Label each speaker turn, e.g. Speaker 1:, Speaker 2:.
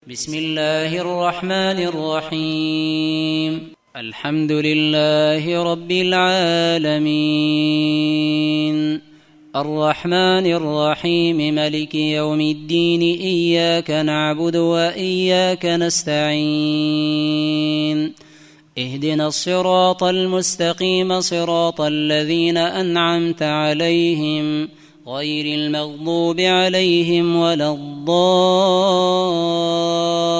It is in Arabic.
Speaker 1: بسم الله الرحمن الرحيم. الحمد لله رب العالمين، الرحمن الرحيم، ملك يوم الدين، إياك نعبد وإياك نستعين، اهدنا الصراط المستقيم، صراط الذين أنعمت عليهم غير المغضوب عليهم ولا الضالين.